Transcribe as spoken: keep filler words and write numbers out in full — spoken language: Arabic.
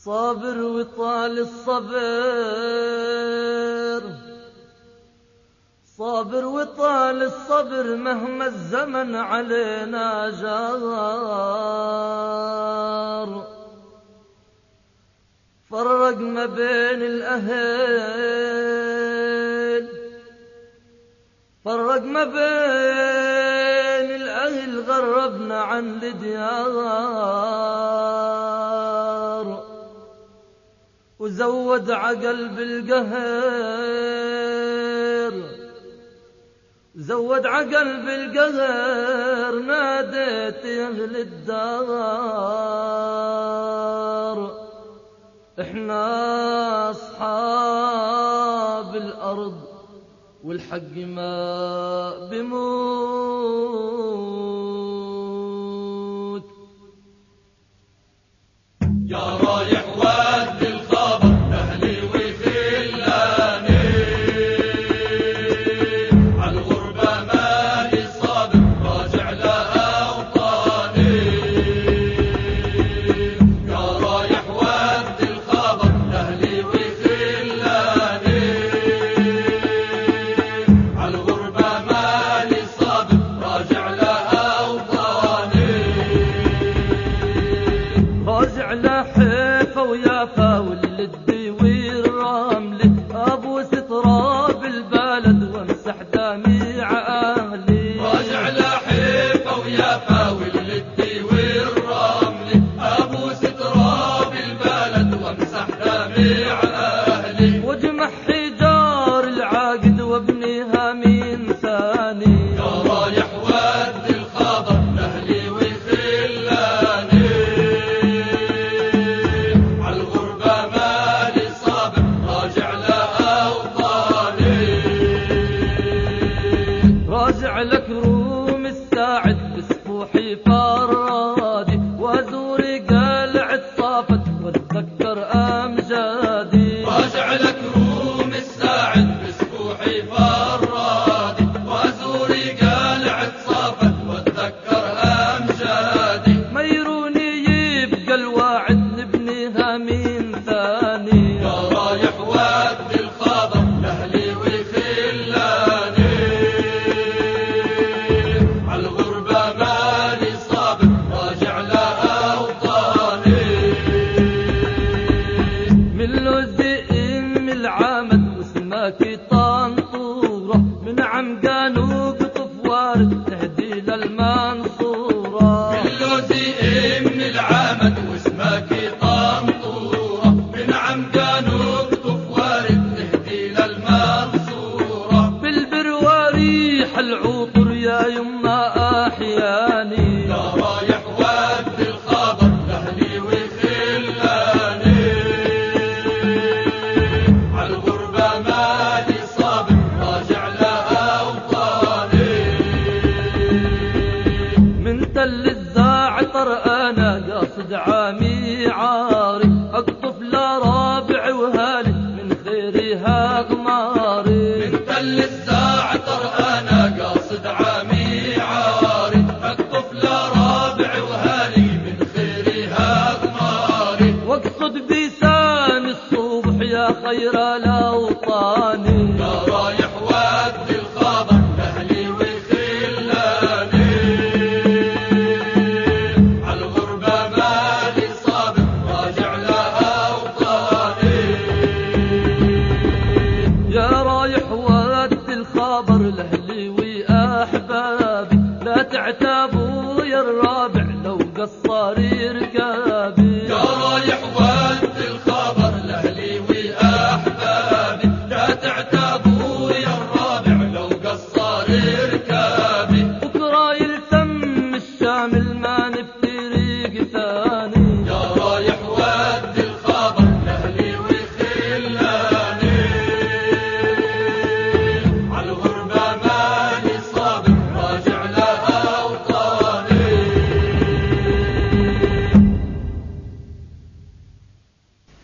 صابر وطال الصبر، صابر وطال الصبر مهما الزمن علينا جار. فرق ما بين الأهل، فرق ما بين الأهل، غربنا عن الديار، وزود عقل بالقهر، زود عقل بالقهر، ناديت يا أهل الدار. احنا أصحاب الأرض والحق ما بموت. يا رايح ودي الخبر لأهلي وخلاني، عالغربة مالي صابر راجع لأوطاني. يا رايح ودي الخبر لأهلي وخلاني، عالغربة مالي صابر راجع لأوطاني. راجع لحيفا ويافا واللدي والرملي، ابوس تراب البلد وامسح دميع اهلي. راجع لحيفا ويافا واللدي والرملي، ابوس تراب البلد وامسح دميع اهلي. واجمع حجار العقد وابنيها من ثاني. يا رايح ودي الخبر لاهلي وخلاني، عالغربة مالي صابر راجع لأوطاني. راجع لك روم الساعد بسفوحي فرادي، وازور قلعة صافت واتذكر امجادي. راجع لك روم الساعد بسفوحي فرادي، وازوري قلعة صافت واتذكر امجادي. ميروني يبقى الواعد نبنيها من ثاني. يا رايح ودي الخبر لاهلي وخلاني، عالغربة مالي صابر راجع لأوطاني. من لوزي ام العمد واسمك طنطورة، من عم قانوق طف وارد تهدي للمنصورة. من لوزي ام العمد واسمك طنطورة، من عم قانوق طف وارد تهدي للمنصورة. بالبرواريح العطر يا يما احياني. يا رايح ودي الخبر لاهلي وخلاني، عالغربة مالي صابر راجع لأوطاني. من تل الزعتر انا قاصد عامي عاري، اقطف لرابع وهالي من خيرها قماري. من تل الزعتر انا قاصد عامي عاري، اقطف لرابع وهالي من خيرها قماري. واقصد بيسان الصبح يا خير الاوطاني. يا رايح ودي الخبر لاهلي وخلاني، عالغربة مالي صابر راجع لأوطاني. يا رايح ودي الخبر لاهلي واحبابي، لا تعتابوا يا الرابع لو قصر ركابي. يا رايح ودي الخبر لاهلي واحبابي، لا تعتابوا يا الرابع لو قصر